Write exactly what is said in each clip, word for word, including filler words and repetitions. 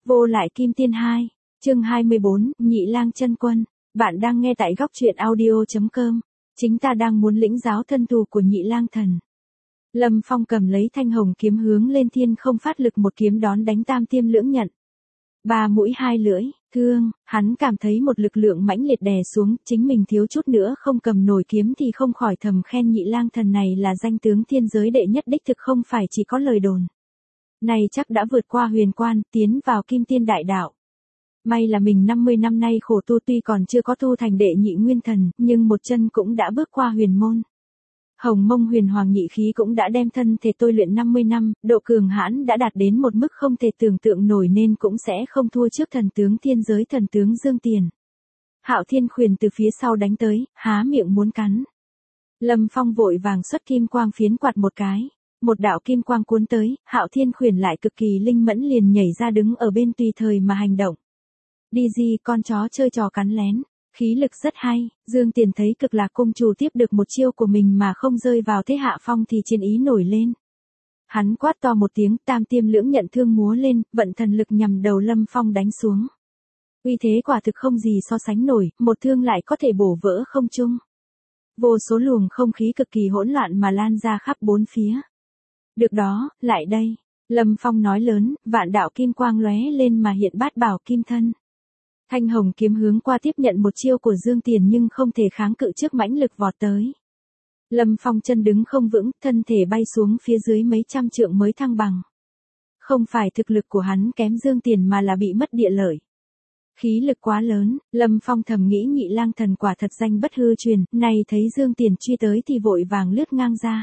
Vô lại kim tiên hai, chương hai mươi bốn, Nhị Lang chân quân. Bạn đang nghe tại góc truyện audio chấm com. Chính ta đang muốn lĩnh giáo thân tù của Nhị Lang thần. Lâm Phong cầm lấy thanh hồng kiếm hướng lên thiên không phát lực một kiếm đón đánh tam tiêm lưỡng nhận. Ba mũi hai lưỡi, thương, hắn cảm thấy một lực lượng mãnh liệt đè xuống, chính mình thiếu chút nữa không cầm nổi kiếm thì không khỏi thầm khen Nhị Lang thần này là danh tướng thiên giới đệ nhất đích thực không phải chỉ có lời đồn. Này chắc đã vượt qua huyền quan, tiến vào kim tiên đại đạo. May là mình năm mươi năm nay khổ tu tuy còn chưa có tu thành đệ nhị nguyên thần, nhưng một chân cũng đã bước qua huyền môn. Hồng Mông Huyền Hoàng nhị khí cũng đã đem thân thể tôi luyện năm mươi năm, độ cường hãn đã đạt đến một mức không thể tưởng tượng nổi nên cũng sẽ không thua trước thần tướng thiên giới thần tướng Dương Tiền. Hạo Thiên Khuyển từ phía sau đánh tới, há miệng muốn cắn. Lâm Phong vội vàng xuất kim quang phiến quạt một cái. Một đạo kim quang cuốn tới, Hạo Thiên Khuyển lại cực kỳ linh mẫn liền nhảy ra đứng ở bên tùy thời mà hành động. Đi gì con chó chơi trò cắn lén, khí lực rất hay, Dương Tiền thấy Cực Lạc Cung chủ tiếp được một chiêu của mình mà không rơi vào thế hạ phong thì chiến ý nổi lên. Hắn quát to một tiếng, tam tiêm lưỡng nhận thương múa lên, vận thần lực nhằm đầu Lâm Phong đánh xuống. Uy thế quả thực không gì so sánh nổi, một thương lại có thể bổ vỡ không trung. Vô số luồng không khí cực kỳ hỗn loạn mà lan ra khắp bốn phía. Được đó, lại đây. Lâm Phong nói lớn, vạn đạo kim quang lóe lên mà hiện bát bảo kim thân. Thanh hồng kiếm hướng qua tiếp nhận một chiêu của Dương Tiền nhưng không thể kháng cự trước mãnh lực vọt tới. Lâm Phong chân đứng không vững, thân thể bay xuống phía dưới mấy trăm trượng mới thăng bằng. Không phải thực lực của hắn kém Dương Tiền mà là bị mất địa lợi. Khí lực quá lớn, Lâm Phong thầm nghĩ Nhị Lang thần quả thật danh bất hư truyền, này thấy Dương Tiền truy tới thì vội vàng lướt ngang ra.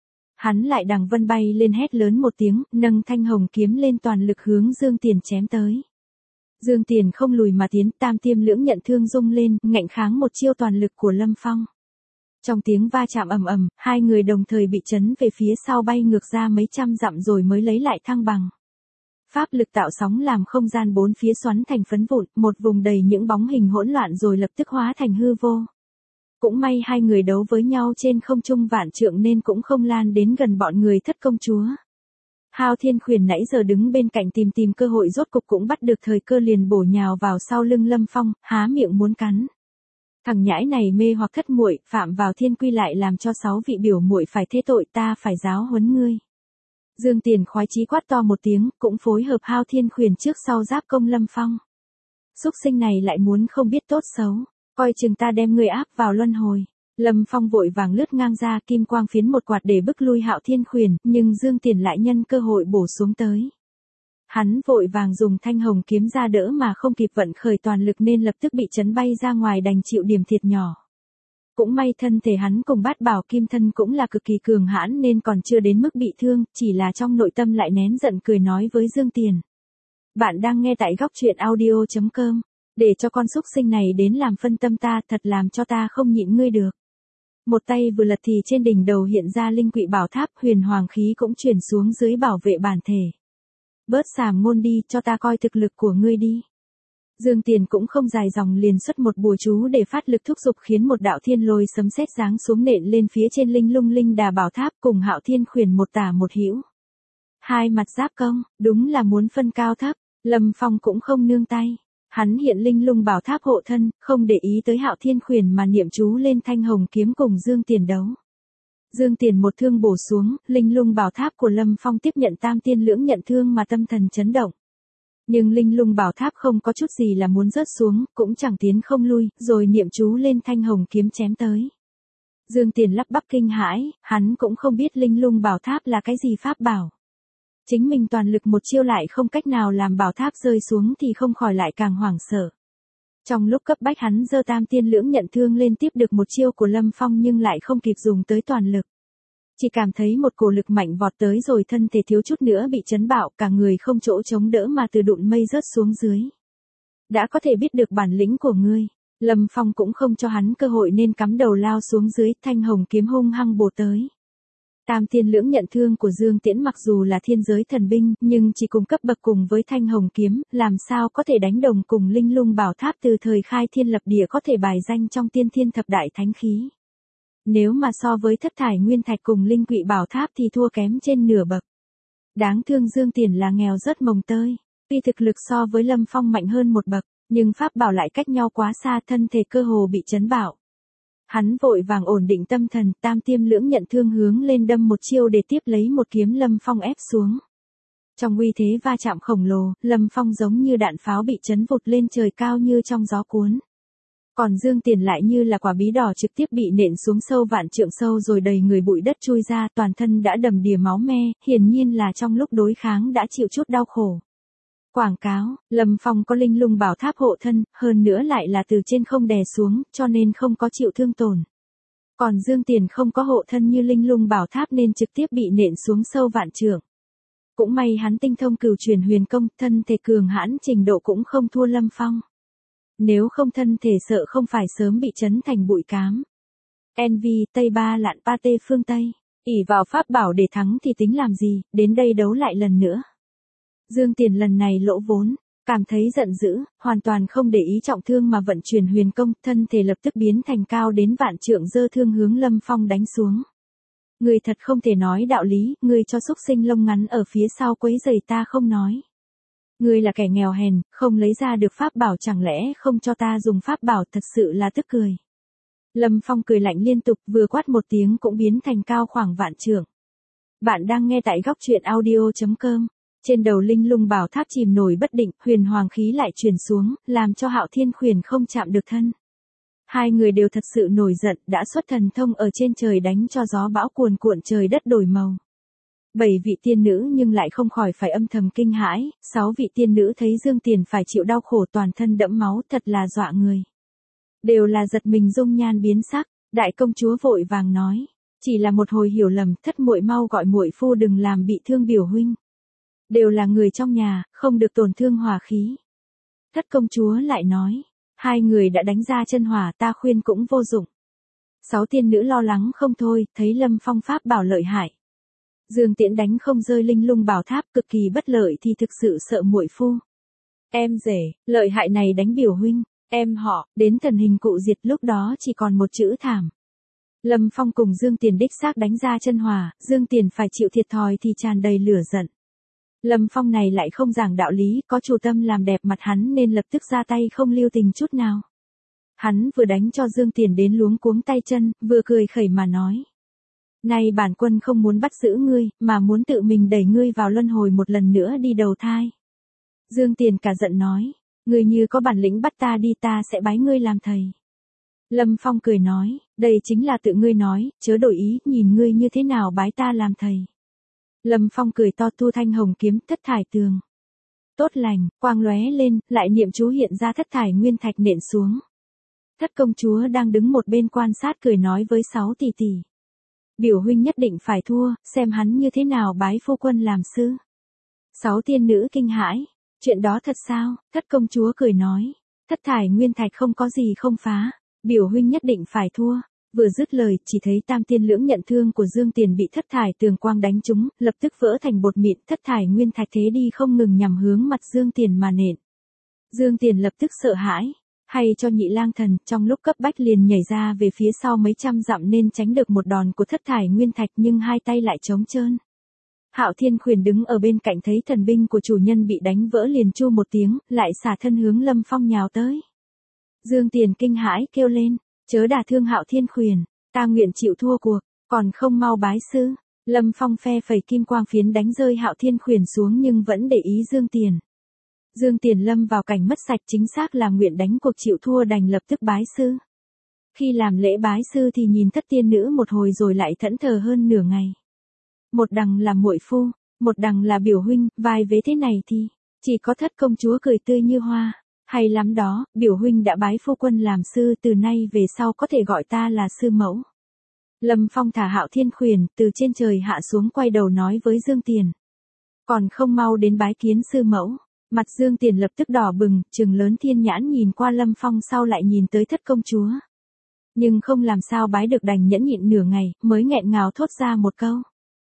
Hắn lại đằng vân bay lên hét lớn một tiếng, nâng thanh hồng kiếm lên toàn lực hướng Dương Tiền chém tới. Dương Tiền không lùi mà tiến, tam tiêm lưỡng nhận thương rung lên, ngạnh kháng một chiêu toàn lực của Lâm Phong. Trong tiếng va chạm ầm ầm, hai người đồng thời bị chấn về phía sau bay ngược ra mấy trăm dặm rồi mới lấy lại thăng bằng. Pháp lực tạo sóng làm không gian bốn phía xoắn thành phấn vụn, một vùng đầy những bóng hình hỗn loạn rồi lập tức hóa thành hư vô. Cũng may hai người đấu với nhau trên không trung vạn trượng nên cũng không lan đến gần bọn người thất công chúa. Hạo Thiên Khuyển nãy giờ đứng bên cạnh tìm tìm cơ hội rốt cục cũng bắt được thời cơ liền bổ nhào vào sau lưng Lâm Phong, há miệng muốn cắn. Thằng nhãi này mê hoặc thất muội, phạm vào thiên quy lại làm cho sáu vị biểu muội phải thế tội, ta phải giáo huấn ngươi. Dương Tiền khoái chí quát to một tiếng, cũng phối hợp Hạo Thiên Khuyển trước sau giáp công Lâm Phong. Súc sinh này lại muốn không biết tốt xấu, coi chừng ta đem ngươi áp vào luân hồi. Lâm Phong vội vàng lướt ngang ra, kim quang phiến một quạt để bức lui Hạo Thiên Khuyển, nhưng Dương Tiền lại nhân cơ hội bổ xuống tới. Hắn vội vàng dùng thanh hồng kiếm ra đỡ mà không kịp vận khởi toàn lực nên lập tức bị chấn bay ra ngoài đành chịu điểm thiệt nhỏ. Cũng may thân thể hắn cùng bát bảo kim thân cũng là cực kỳ cường hãn nên còn chưa đến mức bị thương, chỉ là trong nội tâm lại nén giận cười nói với Dương Tiền. Bạn đang nghe tại góc truyện audio chấm com, để cho con súc sinh này đến làm phân tâm ta, thật làm cho ta không nhịn ngươi được. Một tay vừa lật thì trên đỉnh đầu hiện ra linh quỵ bảo tháp, huyền hoàng khí cũng chuyển xuống dưới bảo vệ bản thể. Bớt xàm ngôn đi, cho ta coi thực lực của ngươi đi. Dương Tiền cũng không dài dòng liền xuất một bùa chú để phát lực thúc giục khiến một đạo thiên lôi sấm sét giáng xuống nện lên phía trên linh lung linh đà bảo tháp cùng Hạo Thiên Khuyển một tả một hữu. Hai mặt giáp công, đúng là muốn phân cao thấp, Lâm Phong cũng không nương tay. Hắn hiện linh lung bảo tháp hộ thân, không để ý tới Hạo Thiên Khuyển mà niệm chú lên thanh hồng kiếm cùng Dương Tiền đấu. Dương Tiền một thương bổ xuống, linh lung bảo tháp của Lâm Phong tiếp nhận tam tiên lưỡng nhận thương mà tâm thần chấn động. Nhưng linh lung bảo tháp không có chút gì là muốn rớt xuống, cũng chẳng tiến không lui, rồi niệm chú lên thanh hồng kiếm chém tới. Dương Tiền lắp bắp kinh hãi, hắn cũng không biết linh lung bảo tháp là cái gì pháp bảo. Chính mình toàn lực một chiêu lại không cách nào làm bảo tháp rơi xuống thì không khỏi lại càng hoảng sợ. Trong lúc cấp bách hắn giơ tam tiên lưỡng nhận thương lên tiếp được một chiêu của Lâm Phong nhưng lại không kịp dùng tới toàn lực. Chỉ cảm thấy một cổ lực mạnh vọt tới rồi thân thể thiếu chút nữa bị chấn bạo, cả người không chỗ chống đỡ mà từ đụn mây rớt xuống dưới. Đã có thể biết được bản lĩnh của ngươi, Lâm Phong cũng không cho hắn cơ hội nên cắm đầu lao xuống dưới, thanh hồng kiếm hung hăng bổ tới. Tam tiên lưỡng nhận thương của Dương Tiễn mặc dù là thiên giới thần binh, nhưng chỉ cùng cấp bậc cùng với thanh hồng kiếm, làm sao có thể đánh đồng cùng linh lung bảo tháp từ thời khai thiên lập địa có thể bài danh trong tiên thiên thập đại thánh khí. Nếu mà so với thất thải nguyên thạch cùng linh quỵ bảo tháp thì thua kém trên nửa bậc. Đáng thương Dương Tiền là nghèo rớt mồng tơi. Tuy thực lực so với Lâm Phong mạnh hơn một bậc, nhưng pháp bảo lại cách nhau quá xa, thân thể cơ hồ bị chấn bạo. Hắn vội vàng ổn định tâm thần, tam tiêm lưỡng nhận thương hướng lên đâm một chiêu để tiếp lấy một kiếm Lâm Phong ép xuống. Trong uy thế va chạm khổng lồ, Lâm Phong giống như đạn pháo bị chấn vụt lên trời cao như trong gió cuốn. Còn Dương Tiền lại như là quả bí đỏ trực tiếp bị nện xuống sâu vạn trượng sâu rồi đầy người bụi đất chui ra, toàn thân đã đầm đìa máu me, hiển nhiên là trong lúc đối kháng đã chịu chút đau khổ. Quảng cáo, Lâm Phong có linh lung bảo tháp hộ thân, hơn nữa lại là từ trên không đè xuống, cho nên không có chịu thương tổn. Còn Dương Tiền không có hộ thân như linh lung bảo tháp nên trực tiếp bị nện xuống sâu vạn trượng. Cũng may hắn tinh thông cửu truyền huyền công, thân thể cường hãn trình độ cũng không thua Lâm Phong. Nếu không thân thể sợ không phải sớm bị chấn thành bụi cám. en vê, Tây Ba Lạn Pate phương Tây, ỷ vào pháp bảo để thắng thì tính làm gì, đến đây đấu lại lần nữa. Dương Tiền lần này lỗ vốn, cảm thấy giận dữ, hoàn toàn không để ý trọng thương mà vận chuyển huyền công, thân thể lập tức biến thành cao đến vạn trượng giơ thương hướng Lâm Phong đánh xuống. Người thật không thể nói đạo lý, người cho xúc sinh lông ngắn ở phía sau quấy rầy ta không nói. Ngươi là kẻ nghèo hèn, không lấy ra được pháp bảo chẳng lẽ không cho ta dùng pháp bảo, thật sự là tức cười. Lâm Phong cười lạnh liên tục, vừa quát một tiếng cũng biến thành cao khoảng vạn trượng. Bạn đang nghe tại góc truyện audio chấm com. Trên đầu linh lung bảo tháp chìm nổi bất định, huyền hoàng khí lại truyền xuống, làm cho Hạo Thiên Khuyển không chạm được thân. Hai người đều thật sự nổi giận, đã xuất thần thông ở trên trời đánh cho gió bão cuồn cuộn trời đất đổi màu. Bảy vị tiên nữ nhưng lại không khỏi phải âm thầm kinh hãi, sáu vị tiên nữ thấy Dương Tiền phải chịu đau khổ toàn thân đẫm máu thật là dọa người. Đều là giật mình dung nhan biến sắc, đại công chúa vội vàng nói, chỉ là một hồi hiểu lầm, thất muội mau gọi muội phu đừng làm bị thương biểu huynh. Đều là người trong nhà, không được tổn thương hòa khí. Thất công chúa lại nói, hai người đã đánh ra chân hỏa ta khuyên cũng vô dụng. Sáu tiên nữ lo lắng không thôi, thấy Lâm Phong pháp bảo lợi hại. Dương Tiễn đánh không rơi linh lung bảo tháp cực kỳ bất lợi thì thực sự sợ muội phu. Em rể, lợi hại này đánh biểu huynh, em họ, đến thần hình cụ diệt lúc đó chỉ còn một chữ thảm. Lâm Phong cùng Dương Tiền đích xác đánh ra chân hòa, Dương Tiền phải chịu thiệt thòi thì tràn đầy lửa giận. Lâm Phong này lại không giảng đạo lý, có chủ tâm làm đẹp mặt hắn nên lập tức ra tay không lưu tình chút nào. Hắn vừa đánh cho Dương Tiền đến luống cuống tay chân, vừa cười khẩy mà nói. Này bản quân không muốn bắt giữ ngươi, mà muốn tự mình đẩy ngươi vào luân hồi một lần nữa đi đầu thai. Dương Tiền cả giận nói, ngươi như có bản lĩnh bắt ta đi ta sẽ bái ngươi làm thầy. Lâm Phong cười nói, đây chính là tự ngươi nói, chớ đổi ý, nhìn ngươi như thế nào bái ta làm thầy. Lâm Phong cười to thu thanh hồng kiếm thất thải tường. Tốt lành, quang lóe lên, lại niệm chú hiện ra thất thải nguyên thạch nện xuống. Thất công chúa đang đứng một bên quan sát cười nói với sáu tỷ tỷ. Biểu huynh nhất định phải thua, xem hắn như thế nào bái phu quân làm sư. Sáu tiên nữ kinh hãi, chuyện đó thật sao? Thất công chúa cười nói, thất thải nguyên thạch không có gì không phá, biểu huynh nhất định phải thua. Vừa dứt lời, chỉ thấy tam tiên lưỡng nhận thương của Dương Tiền bị thất thải tường quang đánh trúng, lập tức vỡ thành bột mịn, thất thải nguyên thạch thế đi không ngừng nhằm hướng mặt Dương Tiền mà nện. Dương Tiền lập tức sợ hãi, hay cho nhị lang thần, trong lúc cấp bách liền nhảy ra về phía sau mấy trăm dặm nên tránh được một đòn của thất thải nguyên thạch nhưng hai tay lại trống trơn. Hạo Thiên Khuyển đứng ở bên cạnh thấy thần binh của chủ nhân bị đánh vỡ liền chu một tiếng, lại xả thân hướng Lâm Phong nhào tới. Dương Tiền kinh hãi kêu lên, chớ đả thương Hạo Thiên Khuyển, ta nguyện chịu thua cuộc, còn không mau bái sư. Lâm Phong phe phẩy kim quang phiến đánh rơi Hạo Thiên Khuyển xuống nhưng vẫn để ý Dương Tiền. Dương Tiền lâm vào cảnh mất sạch, chính xác là nguyện đánh cuộc chịu thua đành lập tức bái sư. Khi làm lễ bái sư thì nhìn thất tiên nữ một hồi rồi lại thẫn thờ hơn nửa ngày. Một đằng là muội phu, một đằng là biểu huynh, vai vế thế này thì chỉ có thất công chúa cười tươi như hoa. Hay lắm đó, biểu huynh đã bái phu quân làm sư, từ nay về sau có thể gọi ta là sư mẫu. Lâm Phong thả Hạo Thiên Khuyển từ trên trời hạ xuống quay đầu nói với Dương Tiền. Còn không mau đến bái kiến sư mẫu. Mặt Dương Tiền lập tức đỏ bừng, trừng lớn thiên nhãn nhìn qua Lâm Phong sau lại nhìn tới thất công chúa. Nhưng không làm sao bái được đành nhẫn nhịn nửa ngày, mới nghẹn ngào thốt ra một câu.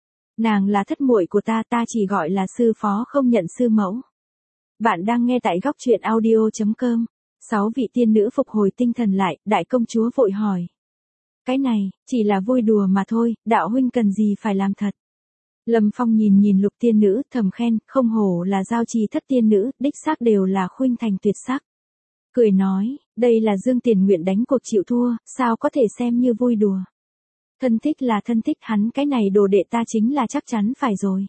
Nàng là thất muội của ta, ta chỉ gọi là sư phó không nhận sư mẫu. Bạn đang nghe tại góc truyện audio chấm com. Sáu vị tiên nữ phục hồi tinh thần lại, đại công chúa vội hỏi. Cái này, chỉ là vui đùa mà thôi, đạo huynh cần gì phải làm thật. Lâm Phong nhìn nhìn Lục tiên nữ, thầm khen, không hổ là giao trì thất tiên nữ, đích xác đều là khuynh thành tuyệt sắc. Cười nói, đây là Dương Tiền nguyện đánh cuộc chịu thua, sao có thể xem như vui đùa. Thân thích là thân thích, hắn cái này đồ đệ ta chính là chắc chắn phải rồi.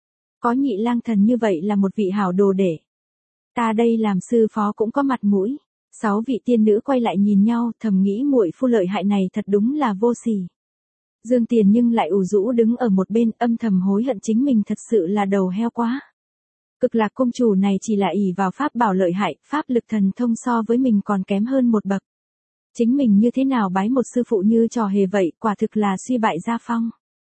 Có Nhị Lang Thần như vậy là một vị hảo đồ đệ. Ta đây làm sư phó cũng có mặt mũi. Sáu vị tiên nữ quay lại nhìn nhau, thầm nghĩ muội phu lợi hại này thật đúng là vô sỉ. Dương Tiền nhưng lại ủ rũ đứng ở một bên, âm thầm hối hận chính mình thật sự là đầu heo quá. Cực Lạc công chủ này chỉ là ỷ vào pháp bảo lợi hại, pháp lực thần thông so với mình còn kém hơn một bậc. Chính mình như thế nào bái một sư phụ như trò hề vậy, quả thực là suy bại gia phong.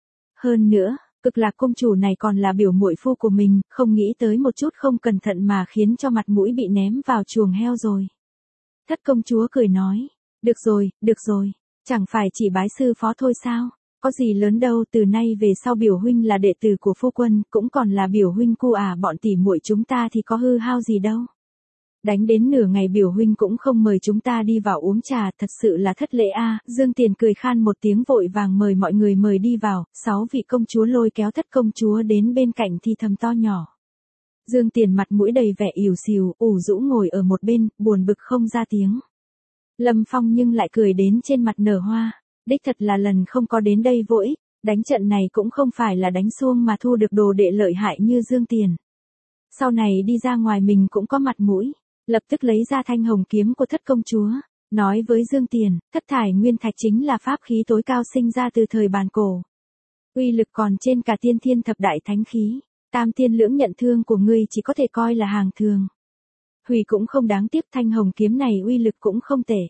Hơn nữa, Cực Lạc công chủ này còn là biểu muội phu của mình, không nghĩ tới một chút không cẩn thận mà khiến cho mặt mũi bị ném vào chuồng heo rồi. Thất công chúa cười nói, được rồi, được rồi, chẳng phải chỉ bái sư phó thôi sao, có gì lớn đâu, từ nay về sau biểu huynh là đệ tử của phu quân, cũng còn là biểu huynh cu à, bọn tỷ muội chúng ta thì có hư hao gì đâu. Đánh đến nửa ngày biểu huynh cũng không mời chúng ta đi vào uống trà, thật sự là thất lễ a. Dương Tiền cười khan một tiếng vội vàng mời mọi người mời đi vào, sáu vị công chúa lôi kéo thất công chúa đến bên cạnh thì thầm to nhỏ. Dương Tiền mặt mũi đầy vẻ ỉu xìu, ủ rũ ngồi ở một bên, buồn bực không ra tiếng. Lâm Phong nhưng lại cười đến trên mặt nở hoa, đích thật là lần không có đến đây vô ích, đánh trận này cũng không phải là đánh xuông mà thu được đồ đệ lợi hại như Dương Tiền. Sau này đi ra ngoài mình cũng có mặt mũi, lập tức lấy ra thanh hồng kiếm của thất công chúa, nói với Dương Tiền, thất thải nguyên thạch chính là pháp khí tối cao sinh ra từ thời bàn cổ. Uy lực còn trên cả tiên thiên thập đại thánh khí. Tam tiên lưỡng nhận thương của ngươi chỉ có thể coi là hàng thường. Hủy cũng không đáng tiếc, thanh hồng kiếm này uy lực cũng không tệ.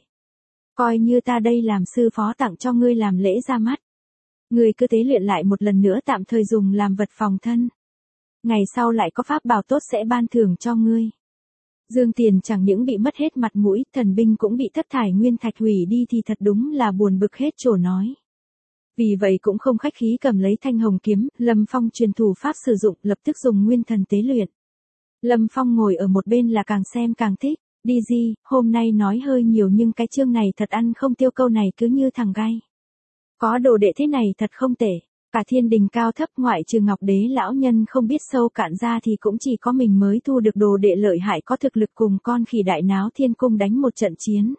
Coi như ta đây làm sư phó tặng cho ngươi làm lễ ra mắt. Ngươi cứ tế luyện lại một lần nữa tạm thời dùng làm vật phòng thân. Ngày sau lại có pháp bảo tốt sẽ ban thưởng cho ngươi. Dương Tiền chẳng những bị mất hết mặt mũi, thần binh cũng bị thất thải nguyên thạch hủy đi thì thật đúng là buồn bực hết chỗ nói. Vì vậy cũng không khách khí cầm lấy thanh hồng kiếm, Lâm Phong truyền thủ pháp sử dụng, lập tức dùng nguyên thần tế luyện. Lâm Phong ngồi ở một bên là càng xem càng thích, đi gì, hôm nay nói hơi nhiều nhưng cái chương này thật ăn không tiêu, câu này cứ như thằng gai. Có đồ đệ thế này thật không tệ, cả thiên đình cao thấp ngoại trừ Ngọc Đế lão nhân không biết sâu cạn ra thì cũng chỉ có mình mới thu được đồ đệ lợi hại có thực lực cùng con khỉ đại náo thiên cung đánh một trận chiến.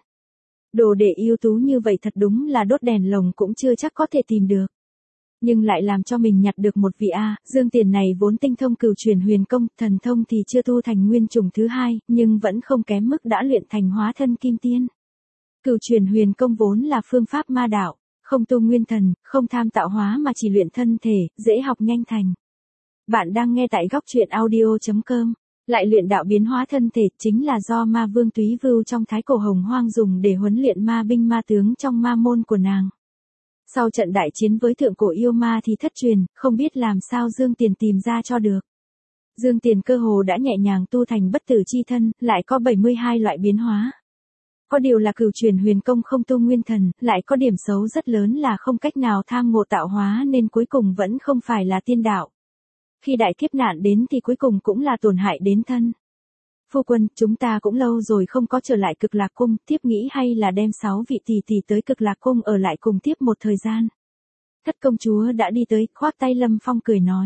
Đồ đệ ưu tú như vậy thật đúng là đốt đèn lồng cũng chưa chắc có thể tìm được. Nhưng lại làm cho mình nhặt được một vị A, Dương Tiền này vốn tinh thông cửu truyền huyền công, thần thông thì chưa tu thành nguyên chủng thứ hai, nhưng vẫn không kém mức đã luyện thành hóa thân kim tiên. Cửu truyền huyền công vốn là phương pháp ma đạo, không tu nguyên thần, không tham tạo hóa mà chỉ luyện thân thể, dễ học nhanh thành. Bạn đang nghe tại góc truyện audio chấm com. Lại luyện đạo biến hóa thân thể chính là do ma vương Túy Vưu trong thái cổ hồng hoang dùng để huấn luyện ma binh ma tướng trong ma môn của nàng. Sau trận đại chiến với thượng cổ yêu ma thì thất truyền, không biết làm sao Dương Tiền tìm ra cho được. Dương Tiền cơ hồ đã nhẹ nhàng tu thành bất tử chi thân, lại có bảy mươi hai loại biến hóa. Có điều là cửu truyền huyền công không tu nguyên thần, lại có điểm xấu rất lớn là không cách nào tham ngộ tạo hóa nên cuối cùng vẫn không phải là tiên đạo. Khi đại kiếp nạn đến thì cuối cùng cũng là tổn hại đến thân. Phu quân, chúng ta cũng lâu rồi không có trở lại Cực Lạc cung, tiếp nghĩ hay là đem sáu vị tỷ tỷ tới Cực Lạc cung ở lại cùng tiếp một thời gian. Thất công chúa đã đi tới, khoác tay Lâm Phong cười nói.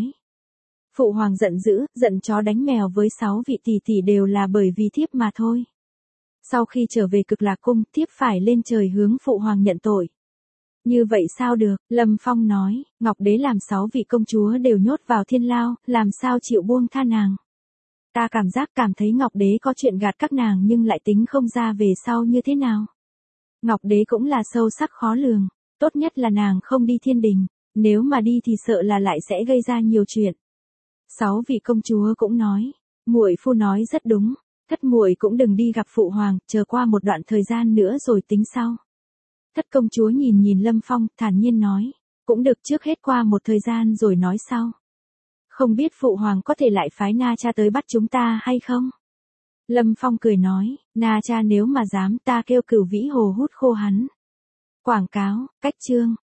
Phụ hoàng giận dữ, giận chó đánh mèo với sáu vị tỷ tỷ đều là bởi vì thiếp mà thôi. Sau khi trở về Cực Lạc cung, thiếp phải lên trời hướng phụ hoàng nhận tội. Như vậy sao được, Lâm Phong nói, Ngọc Đế làm sáu vị công chúa đều nhốt vào thiên lao, làm sao chịu buông tha nàng. Ta cảm giác cảm thấy Ngọc Đế có chuyện gạt các nàng nhưng lại tính không ra về sau như thế nào. Ngọc Đế cũng là sâu sắc khó lường, tốt nhất là nàng không đi thiên đình, nếu mà đi thì sợ là lại sẽ gây ra nhiều chuyện. Sáu vị công chúa cũng nói, muội phu nói rất đúng, thất muội cũng đừng đi gặp phụ hoàng, chờ qua một đoạn thời gian nữa rồi tính sau. Thất công chúa nhìn nhìn Lâm Phong, thản nhiên nói, cũng được, trước hết qua một thời gian rồi nói sau. Không biết phụ hoàng có thể lại phái Na Cha tới bắt chúng ta hay không? Lâm Phong cười nói, Na Cha nếu mà dám ta kêu Cửu Vĩ Hồ hút khô hắn. Quảng cáo, cách chương.